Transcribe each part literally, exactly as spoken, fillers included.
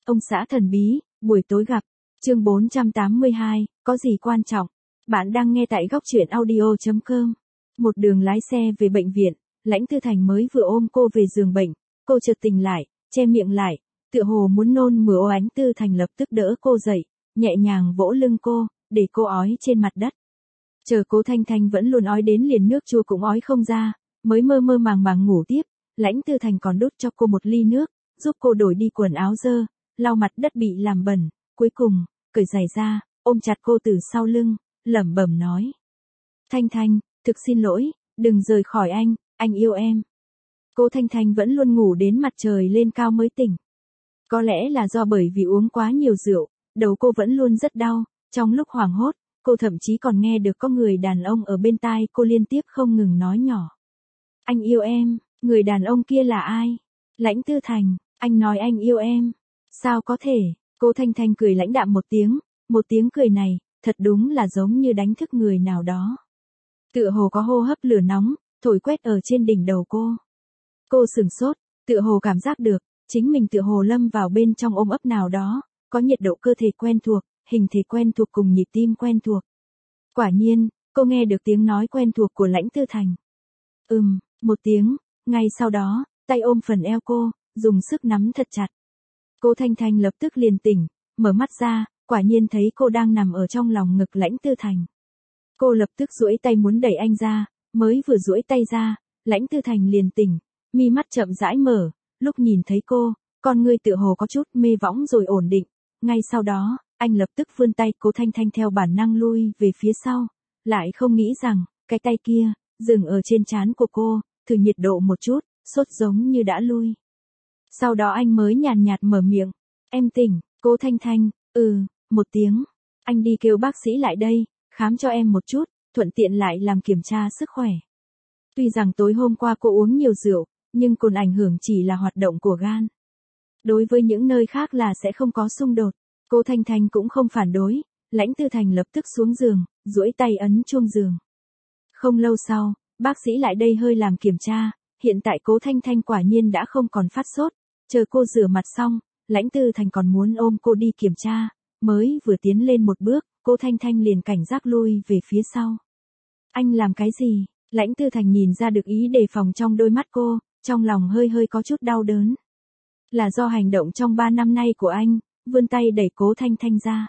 Ông xã thần bí, buổi tối gặp. Chương bốn trăm tám mươi hai, có gì quan trọng? Bạn đang nghe tại góc truyện audio chấm com. Một đường lái xe về bệnh viện, Lãnh Tư Thành mới vừa ôm cô về giường bệnh, cô chợt tỉnh lại, che miệng lại, tựa hồ muốn nôn mửa. Lãnh Tư Thành lập tức đỡ cô dậy, nhẹ nhàng vỗ lưng cô, để cô ói trên mặt đất. Chờ Cố Thanh Thanh vẫn luôn ói đến liền nước chua cũng ói không ra, mới mơ mơ màng màng ngủ tiếp. Lãnh Tư Thành còn đút cho cô một ly nước, giúp cô đổi đi quần áo dơ, lau mặt đất bị làm bẩn, cuối cùng, cởi giày ra, ôm chặt cô từ sau lưng, lẩm bẩm nói. Thanh Thanh, thực xin lỗi, đừng rời khỏi anh, anh yêu em. Cố Thanh Thanh vẫn luôn ngủ đến mặt trời lên cao mới tỉnh. Có lẽ là do bởi vì uống quá nhiều rượu, đầu cô vẫn luôn rất đau, trong lúc hoảng hốt, cô thậm chí còn nghe được có người đàn ông ở bên tai cô liên tiếp không ngừng nói nhỏ. Anh yêu em, người đàn ông kia là ai? Lãnh Tư Thành, anh nói anh yêu em. Sao có thể? Cố Thanh Thanh cười lãnh đạm một tiếng, một tiếng cười này, thật đúng là giống như đánh thức người nào đó. Tựa hồ có hô hấp lửa nóng, thổi quét ở trên đỉnh đầu cô. Cô sửng sốt, tựa hồ cảm giác được, chính mình tựa hồ lâm vào bên trong ôm ấp nào đó, có nhiệt độ cơ thể quen thuộc, hình thể quen thuộc cùng nhịp tim quen thuộc. Quả nhiên, cô nghe được tiếng nói quen thuộc của Lãnh Tư Thành. Ừm, một tiếng, ngay sau đó, tay ôm phần eo cô, dùng sức nắm thật chặt. Cố Thanh Thanh lập tức liền tỉnh, mở mắt ra, quả nhiên thấy cô đang nằm ở trong lòng ngực Lãnh Tư Thành. Cô lập tức duỗi tay muốn đẩy anh ra, mới vừa duỗi tay ra, Lãnh Tư Thành liền tỉnh, mi mắt chậm rãi mở, lúc nhìn thấy cô, con ngươi tựa hồ có chút mê võng rồi ổn định, ngay sau đó, anh lập tức vươn tay. Cố Thanh Thanh theo bản năng lui về phía sau, lại không nghĩ rằng, cái tay kia, dừng ở trên trán của cô, thử nhiệt độ một chút, sốt giống như đã lui. Sau đó anh mới nhàn nhạt mở miệng, em tỉnh. Cố Thanh Thanh, ừ, một tiếng, anh đi kêu bác sĩ lại đây, khám cho em một chút, thuận tiện lại làm kiểm tra sức khỏe. Tuy rằng tối hôm qua cô uống nhiều rượu, nhưng cồn ảnh hưởng chỉ là hoạt động của gan. Đối với những nơi khác là sẽ không có xung đột. Cố Thanh Thanh cũng không phản đối, Lãnh Tư Thành lập tức xuống giường, duỗi tay ấn chuông giường. Không lâu sau, bác sĩ lại đây hơi làm kiểm tra, hiện tại Cố Thanh Thanh quả nhiên đã không còn phát sốt, chờ cô rửa mặt xong, Lãnh Tư Thành còn muốn ôm cô đi kiểm tra, mới vừa tiến lên một bước, Cố Thanh Thanh liền cảnh giác lui về phía sau. Anh làm cái gì? Lãnh Tư Thành nhìn ra được ý đề phòng trong đôi mắt cô, trong lòng hơi hơi có chút đau đớn. Là do hành động trong ba năm nay của anh, vươn tay đẩy Cố Thanh Thanh ra.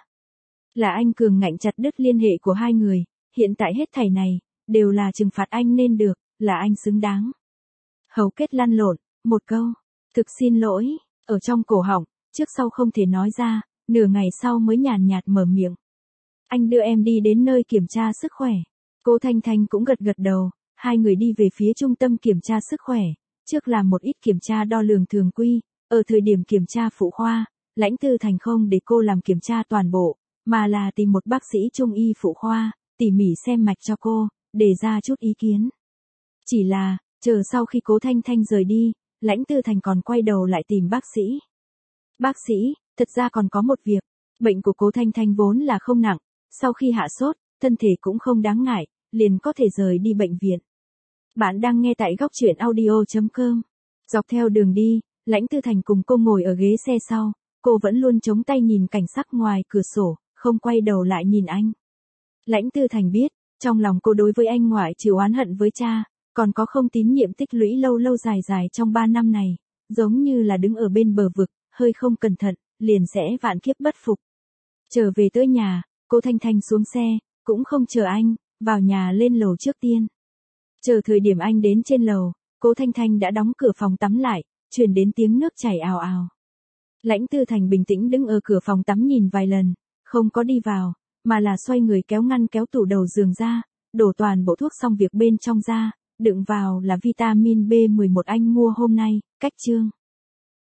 Là anh cường ngạnh chặt đứt liên hệ của hai người, hiện tại hết thảy này, đều là trừng phạt anh nên được, là anh xứng đáng. Hầu kết lăn lộn, một câu, thực xin lỗi, ở trong cổ họng, trước sau không thể nói ra, nửa ngày sau mới nhàn nhạt mở miệng. Anh đưa em đi đến nơi kiểm tra sức khỏe. Cố Thanh Thanh cũng gật gật đầu, hai người đi về phía trung tâm kiểm tra sức khỏe, trước làm một ít kiểm tra đo lường thường quy, ở thời điểm kiểm tra phụ khoa, Lãnh Tư Thành không để cô làm kiểm tra toàn bộ, mà là tìm một bác sĩ trung y phụ khoa, tỉ mỉ xem mạch cho cô, để ra chút ý kiến. Chỉ là, chờ sau khi Cố Thanh Thanh rời đi, Lãnh Tư Thành còn quay đầu lại tìm bác sĩ. Bác sĩ, thật ra còn có một việc, bệnh của Cố Thanh Thanh vốn là không nặng, sau khi hạ sốt, thân thể cũng không đáng ngại, liền có thể rời đi bệnh viện. Bạn đang nghe tại góc truyện audio chấm com. Dọc theo đường đi, Lãnh Tư Thành cùng cô ngồi ở ghế xe sau, cô vẫn luôn chống tay nhìn cảnh sắc ngoài cửa sổ, không quay đầu lại nhìn anh. Lãnh Tư Thành biết, trong lòng cô đối với anh ngoại trừ oán hận với cha, còn có không tín nhiệm tích lũy lâu lâu dài dài trong ba năm này, giống như là đứng ở bên bờ vực, hơi không cẩn thận, liền sẽ vạn kiếp bất phục. Trở về tới nhà, Cố Thanh Thanh xuống xe, cũng không chờ anh, vào nhà lên lầu trước tiên. Chờ thời điểm anh đến trên lầu, Cố Thanh Thanh đã đóng cửa phòng tắm lại, truyền đến tiếng nước chảy ào ào. Lãnh Tư Thành bình tĩnh đứng ở cửa phòng tắm nhìn vài lần, không có đi vào, mà là xoay người kéo ngăn kéo tủ đầu giường ra, đổ toàn bộ thuốc xong việc bên trong ra, đựng vào là vitamin B mười một anh mua hôm nay, cách chương.